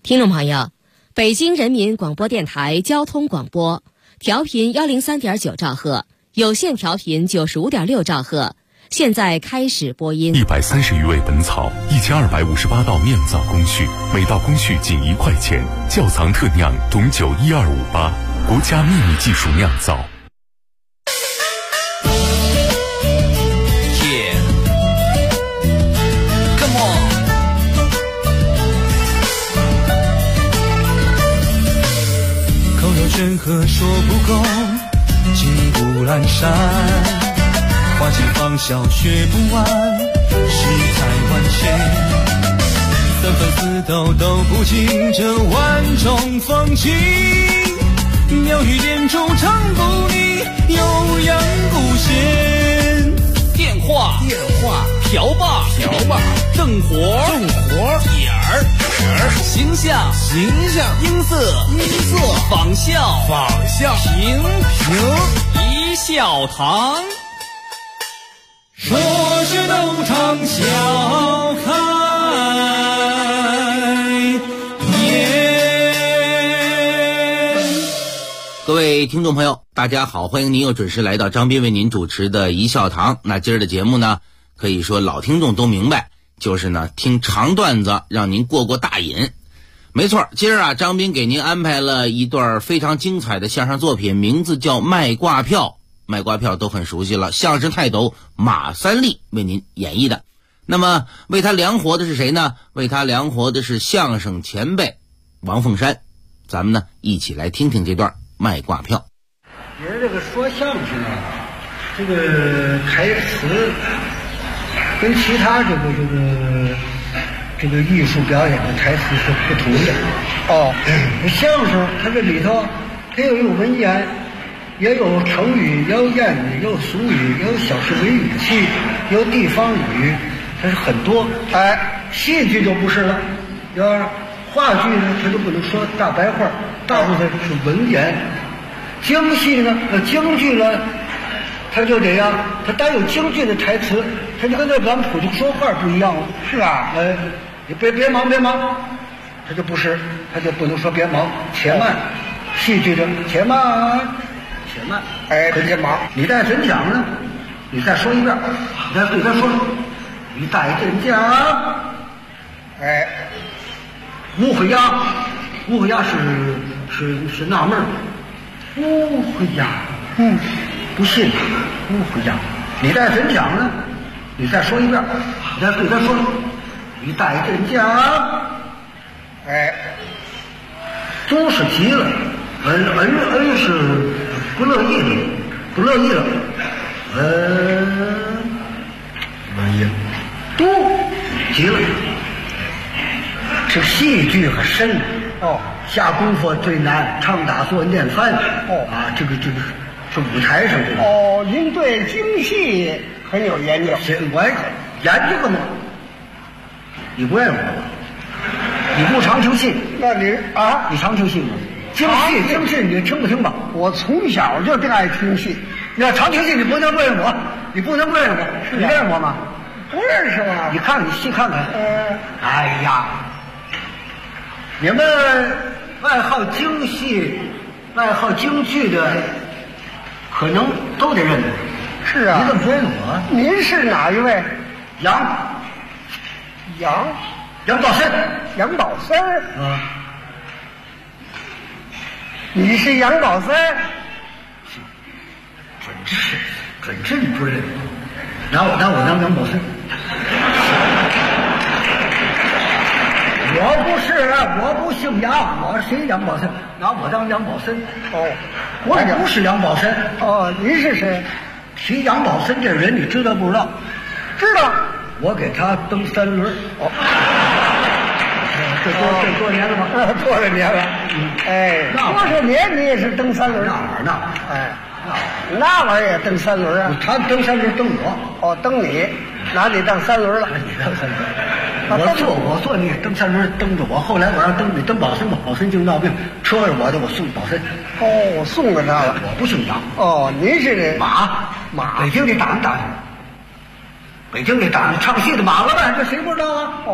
听众朋友，北京人民广播电台交通广播，调频103.9兆赫，有线调频95.6兆赫，现在开始播音。 130余味本草，1258道酿造工序，每道工序仅1块钱。窖藏特酿董酒12588，国家秘密技术酿造。 山河说不够，金不阑珊，花间芳笑学不完，世态万千，三分四斗都不尽这万种风情，鸟语点烛唱不腻，悠扬古弦。 电话瓢把正活点儿形象音色仿效平一笑堂， 说是斗场笑开颜。 各位听众朋友大家好，欢迎您又准时来到张斌为您主持的一笑堂。那今儿的节目呢，可以说老听众都明白，就是呢听长段子让您过大瘾。没错，今儿啊张斌给您安排了一段非常精彩的相声作品，名字叫卖挂票。卖挂票都很熟悉了，相声泰斗马三立为您演绎的。那么为他量活的是谁呢？为他量活的是相声前辈王凤山。咱们呢一起来听听这段卖挂票。 也是这个说相声啊，这个台词跟其他这个艺术表演的台词是不同的。相声它这里头它又有文言，也有成语，也有谚语，也有俗语，也有小市民语气，也有地方语，它是很多。戏剧就不是了，要是话剧呢，它就不能说大白话，大部分是文言。京戏呢，京剧呢，它就这样，它带有京剧的台词，它就跟咱们普通说话不一样了。是啊，你别忙，它就不是，它就不能说别忙，且慢。戏剧的且慢，别忙。你再真讲呢，你再说一遍，你再说，你再真讲。误会呀是纳闷儿。误会呀，不信，误会呀。你再真讲呢，你再说一遍，你再说，你再真讲。都是急了，恩是不乐意了，都急了。这戏剧很深下功夫最难，唱打坐念翻这个是舞台上这个。 您对京戏很有研究。 我研究过呢。你不认识我？你不常听戏？ 那你你常听戏吗？京戏你听不听吧？ 我从小就真爱听戏。 你要常听戏，你不能不认识我。你认识我吗？ 不认识我。 你看你细看看。哎呀，你们爱好京戏、爱好京剧的，可能都得认识。 是啊。 你怎么不认识我？ 您是哪一位？ 杨宝森。 杨宝森。你是杨宝森？ 准是你不认识。拿我当杨宝森。我不姓杨，我谁杨宝森？拿我当杨宝森。我不是杨宝森。 您是谁？ 提杨宝森这人你知道不知道？ 知道。 我给他蹬三轮。这多年了吗？ 多少年了？多少年你也是蹬三轮？那玩意儿也蹬三轮啊？ 他蹬三轮蹬我。 蹬你，拿你当三轮了。 你当三轮。我坐你蹬三轮蹬着我，后来我让蹬你蹬宝森，宝森就闹病，车着我的我送宝森。 我送给他了。 我不姓杨。 您是这马。北京的打，北京的打唱戏的马了呗，这谁不知道啊？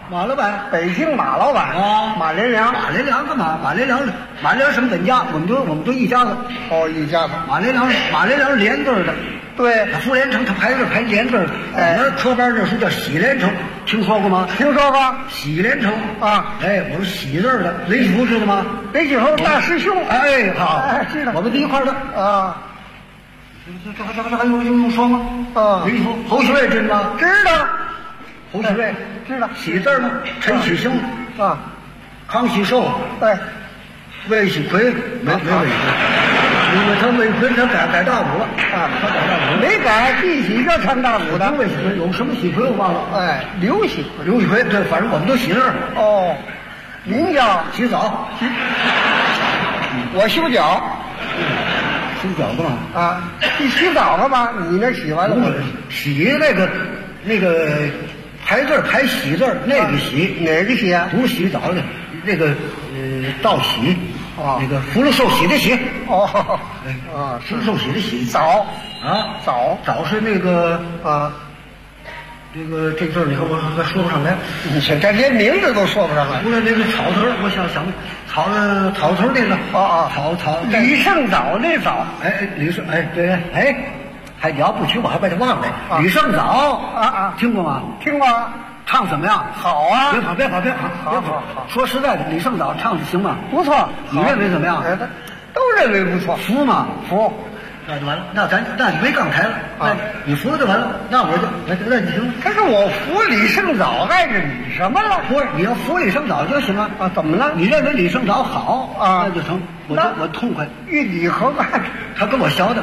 马老板， 北京马老板啊， 马连良。 马连良干嘛？马连良是本家，我们都一家子。 哦，一家子。 马连良连字的。 对， 傅连城他排字排连字，我们科班那时候叫喜连城，听说过吗？ 听说过。 喜连城啊， 哎，我是喜字的，雷启福知道吗？ 雷启福大师兄。 哎，好， 哎，知道。 我们在一块儿的啊。 这还用说吗？ 啊， 雷启福，侯喜瑞知道吗？ 知道。 侯喜瑞知道。 喜字吗？陈喜生啊， 康熙寿， 对， 魏喜奎没魏奎。因为他魏奎他改大鼓了啊，他改大鼓没改，一起就唱大鼓的。 魏喜奎有什么喜奎我忘了。 哎，刘喜奎，对，反正我们都喜字。 哦，您叫洗澡， 我修脚。 修脚干嘛？ 啊，你洗澡了吗？你那洗完了吗？ 洗那个排字排喜字，那个洗哪个洗啊？ 不是洗澡的，那个道喜。 哦， 那个福禄寿喜的喜。 哦， 啊，福禄寿喜的喜。 早啊， 早是那个啊， 这字你看我还说不上来， 你这连名字都说不上来。 除了那个草头，我想草头那个草李胜藻那藻， 哎，李胜哎对哎，还了不起，我还把它忘了。李胜藻啊， 听过吗？ 听过。 唱怎么样？ 好啊！ 别跑！好。说实在的，李胜藻唱的行吗？ 不错。 你认为怎么样？ 都认为不错。 服吗？ 服。 那就完了。那你没杠台了。那你服了就完了。那我就那你行。 可是我服李胜藻碍着你什么了？ 不是，你要服李胜藻就行了啊？怎么了？ 你认为李胜藻好啊？ 那就成。我痛快。 与你何干？ 他跟我学的。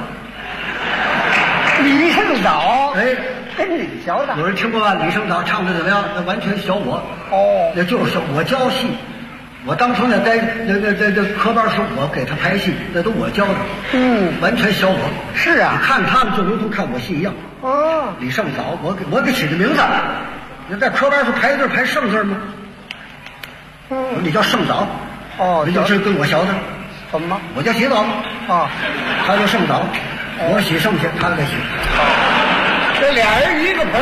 李胜藻哎。 跟你学的， 有人听过吧？李胜藻唱的怎么样？那完全学我。 哦， 那就是我教戏，我当初那科班是我给他排戏，那都我教的。完全学我。 是啊， 你看他们就如同看我戏一样。 哦， 李胜藻，我给起的名字。你在科班是排字排胜字吗？你叫胜藻。 哦， 你就是跟我学的。 怎么？ 我叫洗澡啊， 他叫胜藻，我洗剩下，他给洗。 这俩人一个盆。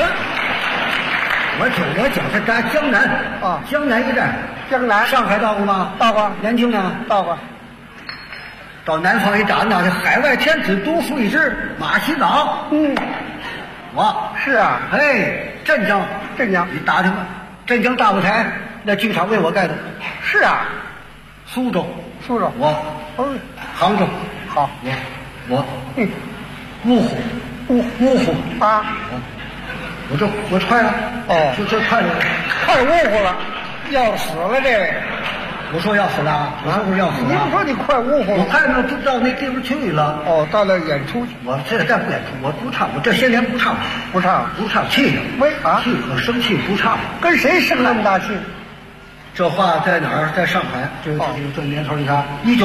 我讲他江南啊，江南一带， 江南， 上海到过吗？ 到过。 南京呢？ 到过。 到南方一打那海外天子独树一帜，马洗澡。我是啊， 哎，镇江，你打听吧，镇江大舞台那剧场为我盖的。 是啊， 苏州， 我， 杭州， 好， 我，芜湖啊， 我踹了， 哦， 这踹了， 快芜湖了，要死了这位。 我说要死了啊！我说不是要死了。 你不说你快芜湖了？ 我快到那地方去了。 哦，到那演出去。 我这再不演出，我不唱。我这些年不唱，气的。 为啊？ 气和生气不唱。 跟谁生那么大气？ 这话在哪儿？在上海。这年头，你看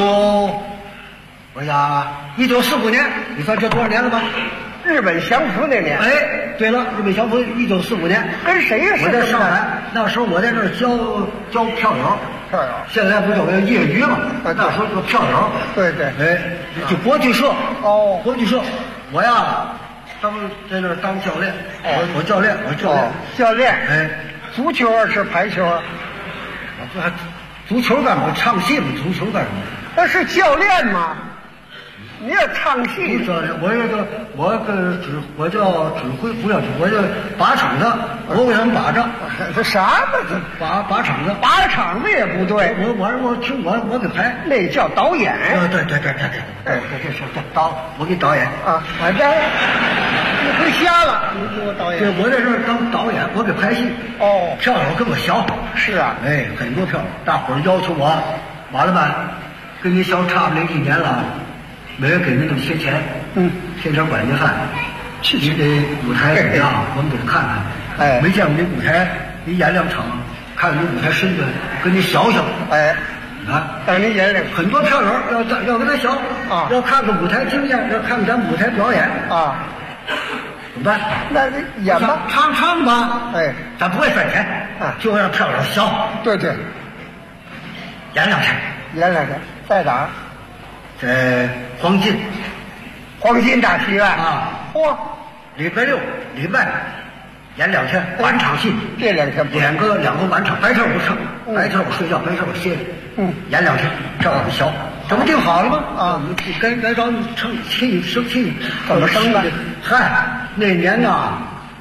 1945年，你算这多少年了吧？ 日本降服那年。 哎，对了，日本降服1945年。 跟谁呀？ 我在上海，那时候我在那儿教票友。现在不就有业余嘛？那时候叫票友。 对， 哎，就国剧社。 哦， 国剧社，我呀，在那儿当教练。我教练。 教练。 哎， 足球啊是排球啊？ 我这足球干嘛？唱戏嘛，足球干什么？ 那是教练吗？你要唱戏， 我叫指挥，不叫指挥，我叫把场子，我给他们把着。 这啥呢？ 把场子， 把场子也不对。 我给排， 那叫导演。 对，我给导演啊！你回瞎了，你给我导演。 对，我在这儿当导演，我给拍戏。 哦， 票友跟我学。 是啊， 哎，很多票友，大伙儿要求我，马老板，跟你学差不多1年了。每人给你那么些钱，天天管着饭，你的舞台怎么样？我们给他看看。 哎， 没见过你舞台，你演2场，看看你舞台身段，跟你学。 哎， 啊， 让你演很多票友要跟他学啊， 要看看舞台经验，要看看咱舞台表演啊， 怎么办？ 那演吧， 唱吧。 哎， 咱不会赚钱啊， 就让票友学。 对， 演2场， 在哪儿？ 在黄金大戏院啊！ 嚯， 礼拜6、礼拜演2天晚场戏， 这2天不演个2个晚场，白天我唱，白天我睡觉，白天我歇歇。演2天，这么小，这不定好了吗？啊，该找你生气，怎么生的？嗨，那年呐，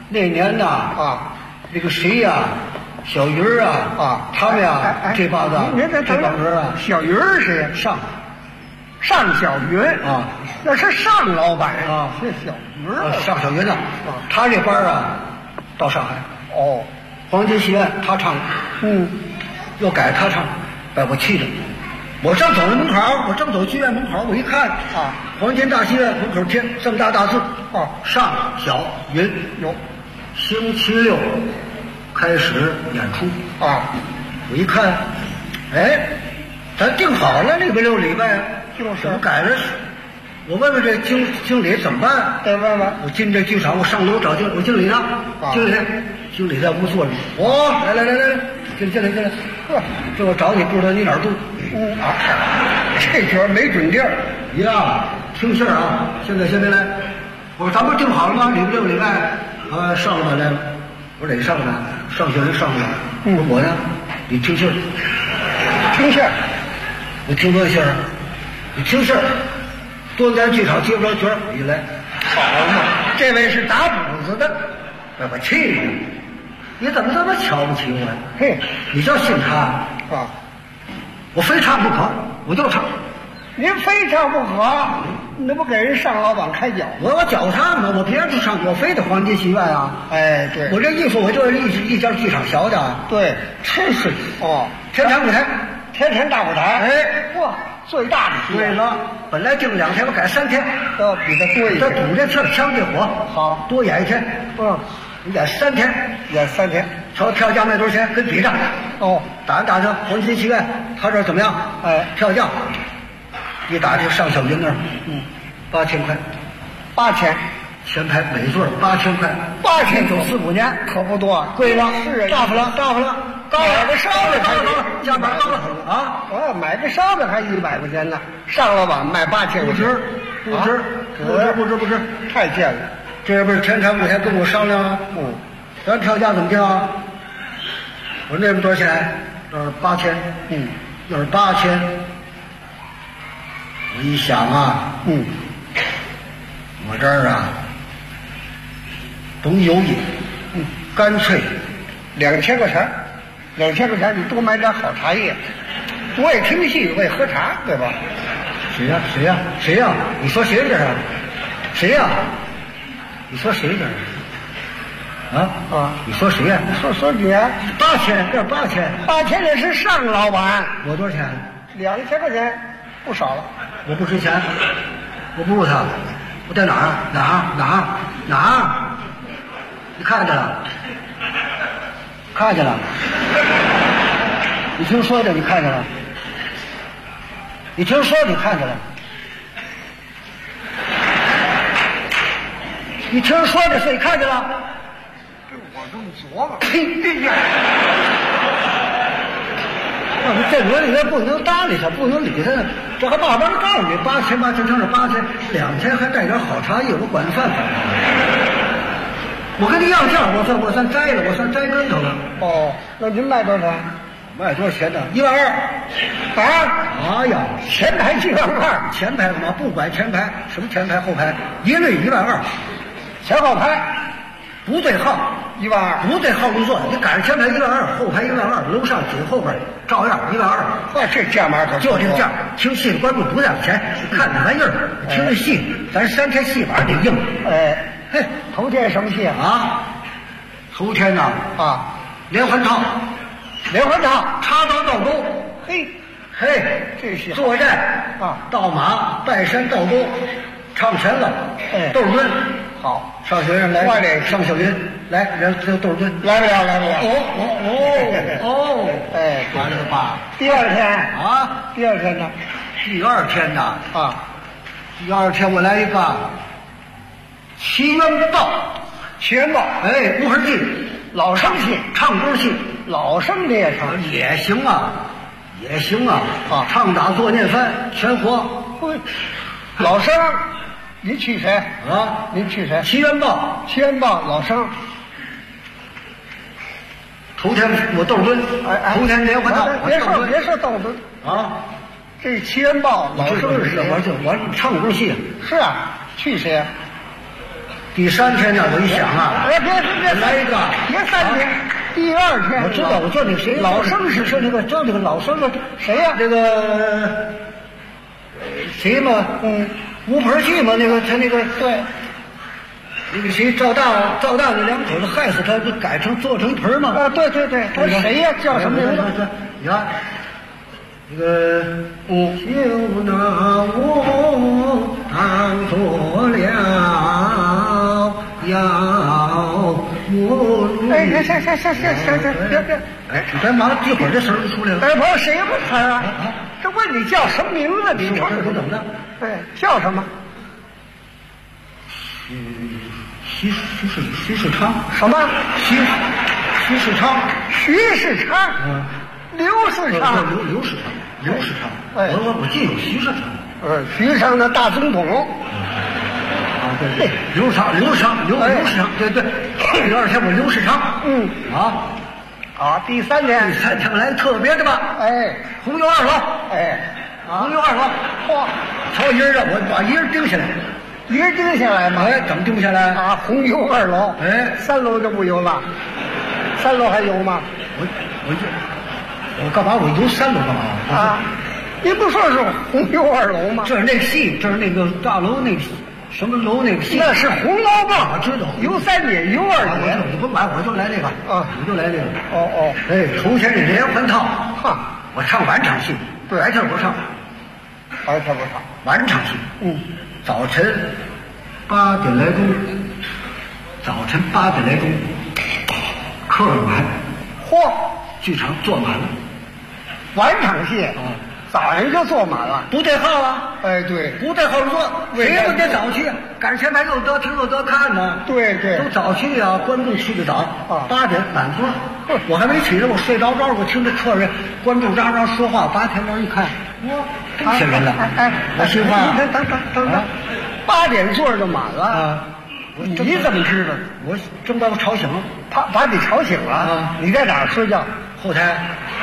那个谁呀，小鱼儿啊，他们呀，这帮子，这帮人啊， 小鱼儿是上小云啊， 那是上老板啊，是小鱼儿， 上小云呐，他这班啊，到上海。 哦， 黄金戏院他唱，又改他唱，把我气的。我正走门口，我正走剧院门口，我一看啊，黄金大戏院门口贴这么大字，上小云有，星期六开始演出啊。我一看，哎，咱定好了礼拜六礼拜，怎么改了？我问问这经理怎么办？ 得问问。 我进这剧场，我上楼找我经理呢。经理在屋坐着。来，进来。这我找你，不知道你哪儿住？ 这角没准地儿。 呀，听信儿啊！现在来。我说咱不定好了吗？礼拜六礼拜，上了来了。我说哪上了？上学人上了。我说我呢？你听信儿。 听信儿。 我听多少信儿？你听信儿。多咱剧场接不着角儿，你来。 好嘛，这位是打补子的， 把我气的！你怎么这么瞧不起我？ 嘿， 你叫信他啊？ 我非唱不可，我就唱。 您非唱不可，那不给人上老板开脚？ 我脚唱呢，我别不唱，我非得黄金戏院啊！ 哎，对， 我这艺术我就是一家剧场学的。 对， 真是哦， 天坛舞台， 天坛大舞台。 哎， 哇！最大的对了，本来定2天，我改3天， 要比他多一天。 他赌这气儿，呛这火， 好， 多演1天。演3天， 演3天。 瞧票价卖多少钱？跟比上。 哦， 打听黄金戏院，他这怎么样？ 哎， 票价一打听上小云那儿，8000块 ，8000， 前排每座8000块，8945年， 可不多， 贵了， 是大发了， 买个烧的高了，加班高了啊！ 我买个烧的还100块钱呢，上老板卖8000， 不值， 太贱了。 这不是天坛舞台跟我商量啊？咱票价怎么定啊？我说那边多少钱？这是8000，要是8000。我一想啊，我这儿啊，懂有瘾，干脆 2000块钱，2000块钱你多买点好茶叶，我也听戏，我也喝茶，对吧？ 谁呀？你说谁这是？谁呀？你说谁这是？你说谁呀？ 说你啊 ？8000，这8000 也是上老板。 我多少钱 ？2000块钱，不少了。 我不值钱，我不如他。我在哪儿？你看见了？你听说的，你看见了？你听说你看见了？你听说的，谁看见了？ 我这么琢磨。 这我里面不能搭理他，不能理他，这还慢慢的告诉你，8000乘着8000，2天还带点好茶叶，我管饭。我跟你要价，我算摘了，我算摘跟头了。 那您卖多少？ 卖多少钱呢？12000。哎呀， 前排12000， 前排嘛，不管前排什么前排后排，一律12000， 前后排不对号 12000， 不对号入座，你赶上前排12000，后排12000，楼上紧后边照样120。 这价码可就这个价，听戏的观众不在乎钱，看那玩意儿，听这戏，咱3天戏法得硬。嘿， 头天什么戏啊？头天呐连环套，插刀倒钩。嘿， 这戏作战倒马拜山倒钩，唱全了。窦尔敦好，上学生来，上小云来，人窦尔敦来不了。 完了吧？ 第二天呢？ 第二天我来一个奇缘报，乌合记， 老生戏， 唱歌戏， 老生的也唱， 也行啊，唱打做念翻全活。 老生，您去谁？ 您去谁？奇缘报， 老生， 头天我窦敦，头天连环套， 别说窦敦啊！ 这7人报老生是谁？ 我唱过戏。 是啊，去谁啊？ 第3天呢，我一想啊， 别来一个， 别3天，第2天。 我知道，我叫那个谁， 老生是说那个叫那个老生的谁呀？ 这个谁嘛？吴盆记嘛？那个他那个对。 那个谁赵大那2口子害死他，就改成做成盆嘛？ 啊，对，他谁呀？叫什么名字？ 你看，那个就拿我当做了要我。行，哎，你别忙，一会儿这声就出来了。 哎，不是谁问他啊？这问你叫什么名字？你说我怎么着？ 对，叫什么？ 徐世昌什么？ 徐世昌， 徐世昌，刘世昌， 刘世昌， 哎， 我记有徐世昌， 徐世昌的大总统， 对，刘世昌，对，第2天我刘世昌， 第3天， 来特别的吧， 哎， 红油2楼，红油2楼， 嚯， 曹一人我把一人盯下来。 一人盯下来吗？ 哎，怎么盯下来啊？红油2楼， 哎 ，3楼就不油了，3楼还油吗？ 我干嘛？我游3楼干嘛？ 啊，你不说是红油2楼吗？ 这是那个戏，这是那个大楼那个什么楼那个戏， 那是红楼梦， 我知道。 游3节，游2节， 你不买我就来这个啊， 我就来这个。 哦， 哎，头天这连环套，我唱晚场戏， 对， 白天不唱，晚场戏，早晨8点来钟，客人满， 嚯， 剧场坐满了， 晚场戏，早上就坐满了， 不对号啊！ 哎，对， 不对号坐，谁不得早去？赶前排又得听又得看呢。 对， 都早去啊，观众去的早，8点满座，我还没起来，我睡着，我听着客人观众嚷嚷说话，8点钟一看，哇，这些人了，我心话， 等，8点座就满了啊！你怎么知道？ 我正把我吵醒了， 把你吵醒了啊！你在哪儿睡觉？ 后台。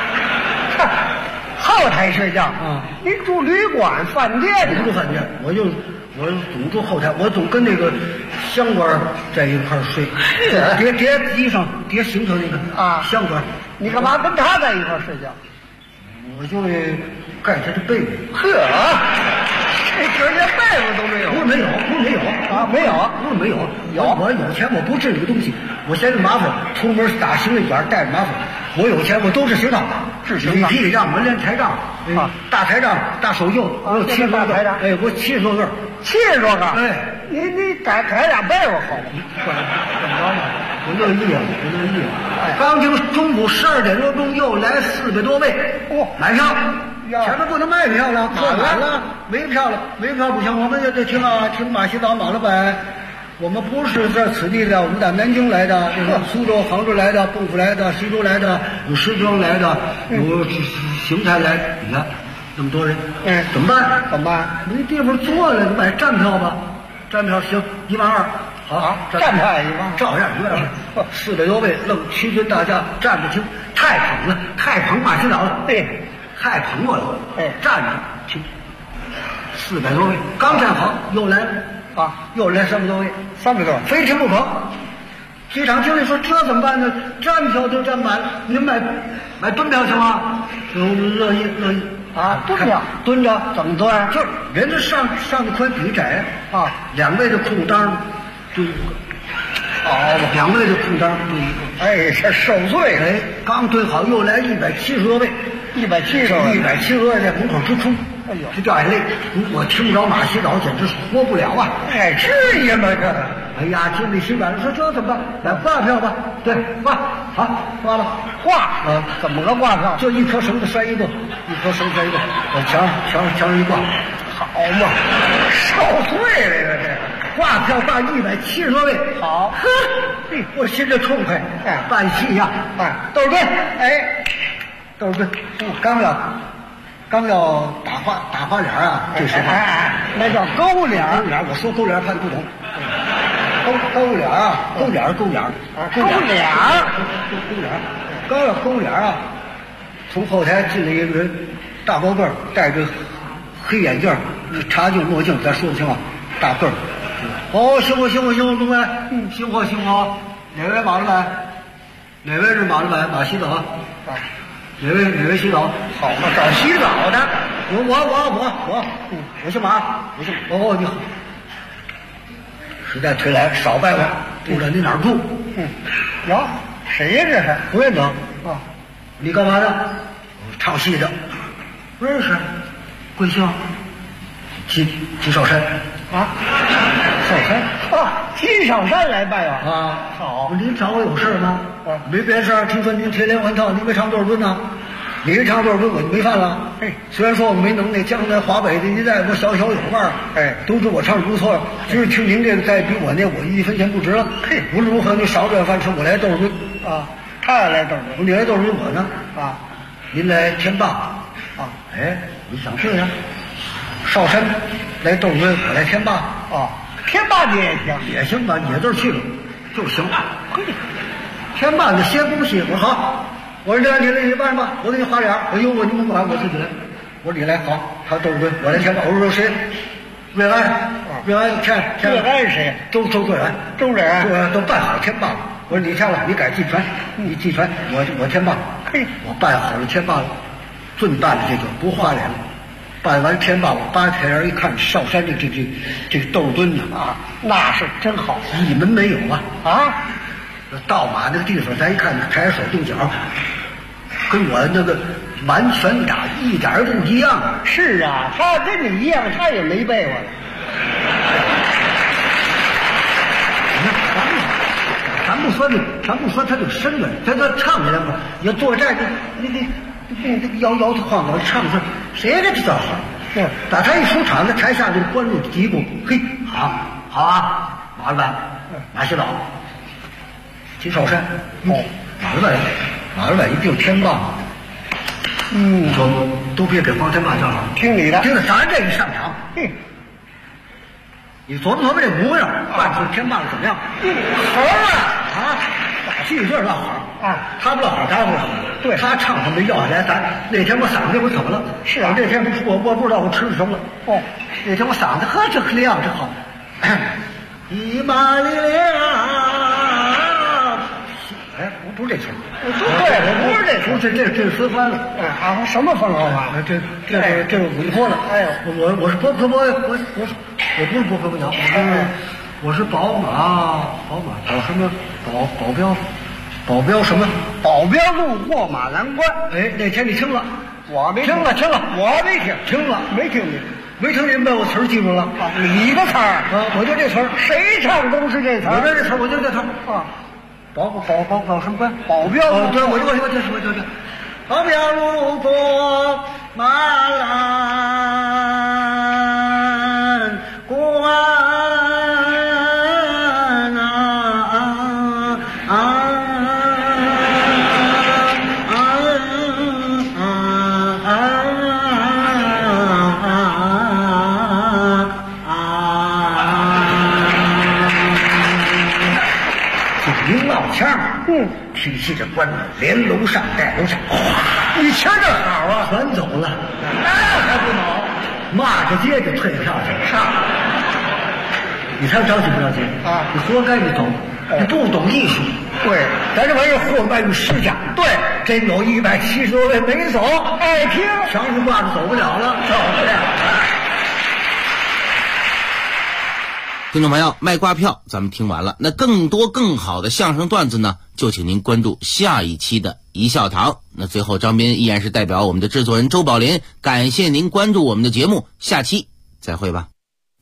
后台睡觉啊？你住旅馆、饭店？ 不住饭店，我总住后台，我总跟那个香官在一块儿睡，叠衣裳、叠行头那个啊，香官。 你干嘛跟他在一块儿睡觉？ 我就盖他的被子。 呵，这连被子都没有？ 不是没有啊，没有， 不是没有，我有钱，我不治这个东西，我嫌麻烦，出门打行李卷带着麻烦。我有钱，我都是行当， 是行当。 地账、门帘台账啊，大台账、大手袖，我有70多个，哎，我70多个 ，70多个， 哎， 你改俩被窝好吗？ 怎么着呢？我乐意啊！刚经中午12点多钟，又来400多位，买票，前面不能卖票了，坐满了，没票不行，我们也得听马洗澡马老板。我们不是在此地的，我们在南京来的，这个苏州、杭州来的，蚌埠来的，徐州来的，有石庄来的，有邢台来，你看那么多人，怎么办？没地方坐了，你买站票吧，站票行，12000，好， 站票也12000， 照样12000，400多位，愣齐军大家站着听，太捧马洗澡了， 对， 太捧我了，站着听，400多位，刚站好，又来300多位，300多，非听不可。机场经理说：“这怎么办呢？站票都站满了，您买蹲票行吗？”乐意啊，蹲票， 蹲着怎么蹲？ 就人家上的宽，底窄啊，2位的空当对一个，2位的空当对一个， 哎，这受罪了。 哎，刚蹲好，又来170多位，170多位在门口直冲。哎呦，这掉眼泪！我听不着马洗澡，简直是活不了啊！ 哎，至于吗？这， 哎呀，经理心软了，说这怎么办？来挂票吧。对，挂，好，挂了。 挂怎么个挂票？ 就一颗绳子拴一个，我墙上一挂， 好嘛，受罪了这个。 挂票挂170多位， 好， 我心里痛快，办戏呀，窦尔敦，窦尔敦，刚要打花脸啊，这时候那叫勾脸， 我说勾脸怕你不懂，勾脸， 刚要公脸啊，从后台进来一个人，大高个儿，戴着黑眼镜，茶镜墨镜，咱说不清啊，大个儿。哦，行活，中委，行活。哪位马老板？哪位是马老板？马洗澡啊？哪位洗澡？好嘛，找洗澡的。我姓马，哦，你好。实在推来，少拜我，不知道你哪儿住？ 哟，谁呀这是？ 不认得啊？你干嘛的？唱戏的。不认识。贵姓？金少山。 啊，少山啊，金少山来拜我啊！ 好， 您找我有事吗？没别事儿。听说您铁连环套，您没唱多少吨呢？你一唱多少吨我就没饭了。虽然说我没能耐，江南华北的一带我小有腕儿。都知我唱的不错。就是听您这个再比我那，我1分钱不值了。无论如何你少顿饭吃，我来豆吨啊。 他也来豆吨， 你来豆吨我呢啊？ 您来天霸啊？我想对呀。少山来豆吨，我来天霸啊。天霸你也行， 也行吧，野字去了就行。天霸你先恭喜我好。我说这你来办吧，我给你花脸。你不管我自己来。我说你来好，他豆吨我来天霸。我说谁？瑞安天瑞安是谁？ 周瑞安，都办好天霸了。我说你天了，你改季传，你季传，我天霸。我办好了天霸了，顿办了这个不花脸了。办完天霸，我扒开人一看，少山这个豆墩呢啊，那是真好， 一门没有啊！倒马那个地方，咱一看抬手动脚，跟我那个完全一点不一样。 是啊，他跟你一样，他也没背过了。 咱不说他这身段，咱唱起来吧，你坐这儿你摇头晃脑唱出来，谁这叫好？打他一出场，在台下这个观众嘀咕：“嘿，好啊，马老板，马洗澡，金少山，马老板一定天霸。”说都别给黄天霸叫了， 听你的， 听着咱这一上场，你琢磨这模样，办出天霸了怎么样？ 好啊！ 打戏就是落好啊， 他不落好，咱不落好。对，他唱他没要下来，咱那天我嗓子我怎么了？ 是啊， 那天我不知道我吃了什么了。那天我嗓子这亮这好，一马力量。不是这词儿， 对，不是这词儿， 这是分翻了。 什么分了啊？ 这是委托了。我是我不是不分鸟，我是宝马保什么保镖什么？ 保镖路过马栏关。 那天你听了？ 我没听了， 我没听， 听了没听明白我词儿记住了。 你的词儿啊，我就这词儿， 谁唱都是这词儿。 我这词儿，我就这词儿啊。保什么关？ 保镖对，我这保镖路过马栏关。提起这关连楼上带楼上， 你瞧这好啊， 全走了， 那还不好， 骂着街就退票去上。 你猜着急不着急啊？ 你活该你走，你不懂艺术。 对， 咱这玩意儿货卖于市价。 对， 真有170多位没走， 爱听， 全是骂着走不了了，走不了。 听众朋友，卖挂票咱们听完了，那更多更好的相声段子呢，就请您关注下一期的一笑堂。那最后张斌依然是代表我们的制作人周宝林，感谢您关注我们的节目，下期再会吧。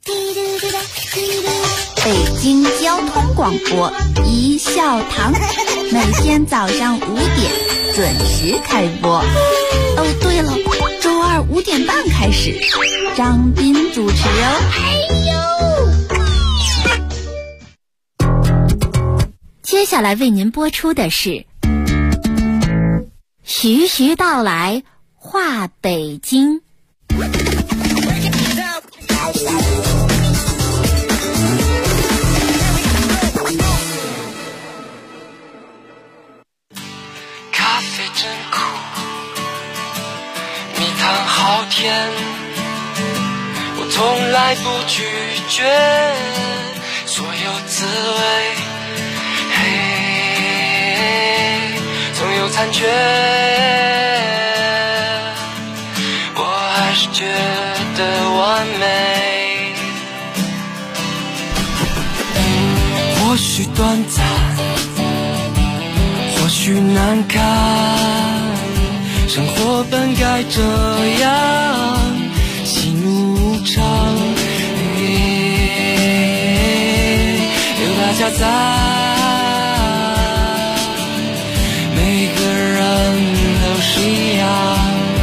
北京交通广播一笑堂，每天早上5点准时开播。对了，周二5点半开始，张斌主持哦。接下来为您播出的是徐徐道来话北京。 啡真苦，蜜糖好甜，我从来不拒绝所有滋味，嘿，总有残缺，我还是觉得完美。或许短暂，或许难堪，生活本该这样，喜怒无常，有大家在，每个人都是一样。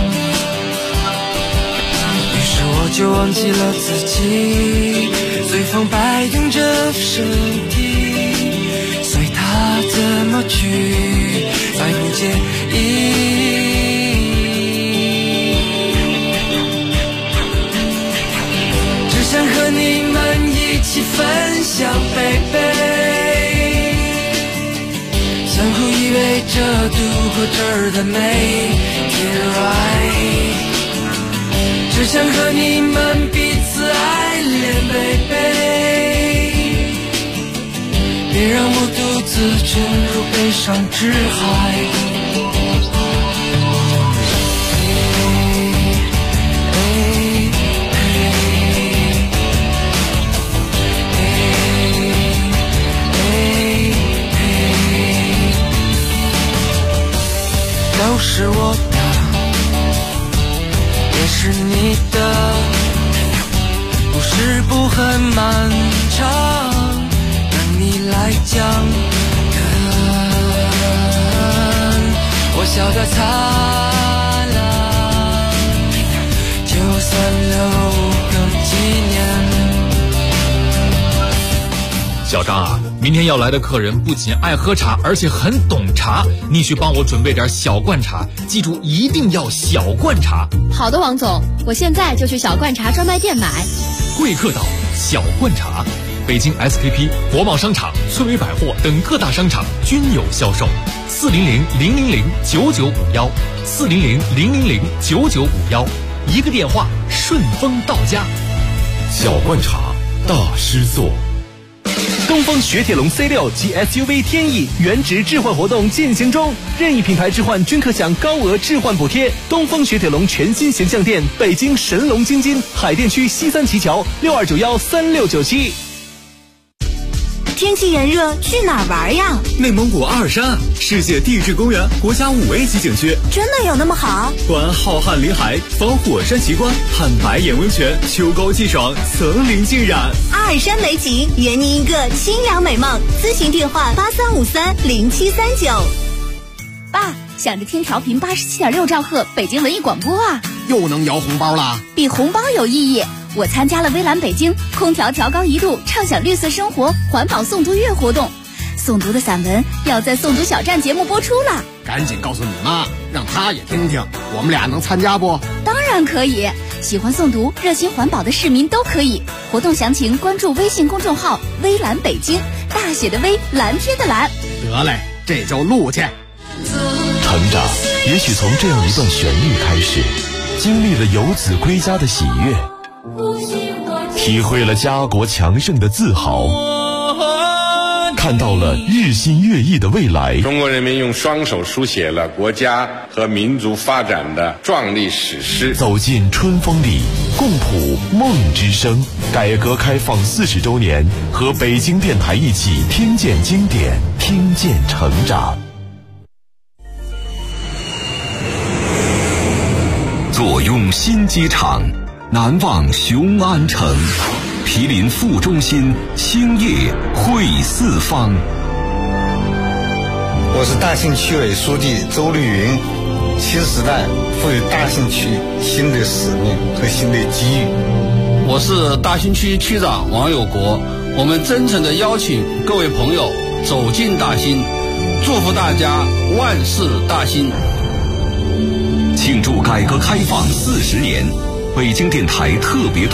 于是我就忘记了自己，随风摆动着身体，随他怎么去，再不介意。只想和你们一起分享，baby，相互依偎着度过这儿的每天 right， 只想和你们彼此爱恋，baby，别让我独自沉入悲伤之海。都是我的，也是你的，故事不很漫长，等你来讲。我笑得灿烂，就算留个纪念。 小张啊，明天要来的客人不仅爱喝茶，而且很懂茶，你去帮我准备点小罐茶，记住一定要小罐茶。 好的，王总，我现在就去小罐茶专卖店买。 贵客岛小罐茶，北京 SKP、国贸商场、村委百货等各大商场均有销售。400-000-9951，400-000-9951，一个电话，顺丰到家。 小罐茶，大师做。 东风雪铁龙 C6 及 SUV 天翼原值置换活动进行中，任意品牌置换均可享高额置换补贴。东风雪铁龙全新形象店，北京神龙京津海淀区西三旗桥62913697。 天气炎热，去哪儿玩呀？ 内蒙古阿尔山，世界地质公园国家5A级景区。 真的有那么好？ 观浩瀚林海，访火山奇观，探白眼温泉，秋高气爽，层林尽染。 阿尔山美景，圆你一个清凉美梦。咨询电话83530739。 爸，想着听调频87.6兆赫北京文艺广播啊。 又能摇红包了？ 比红包有意义。我参加了微蓝北京空调调高1度畅享绿色生活环保诵读月活动，诵读的散文要在诵读小站节目播出了。 赶紧告诉你妈，让她也听听，我们俩能参加不？ 当然可以，喜欢诵读热心环保的市民都可以。活动详情关注微信公众号微蓝北京，大写的微，蓝天的蓝。 得嘞，这就录去。 成长也许从这样一段旋律开始，经历了游子归家的喜悦，体会了家国强盛的自豪，看到了日新月异的未来。 中国人民用双手书写了国家和民族发展的壮丽史诗。 走进春风里，共谱梦之声。改革开放40周年，和北京电台一起听见经典，听见成长。 坐拥新机场，难忘雄安城，毗邻副中心，兴业汇四方。 我是大兴区委书记周绿云。新时代赋予大兴区新的使命和新的机遇。 我是大兴区区长王有国。我们真诚地邀请各位朋友走进大兴，祝福大家万事大兴。 庆祝改革开放40年，北京电台特别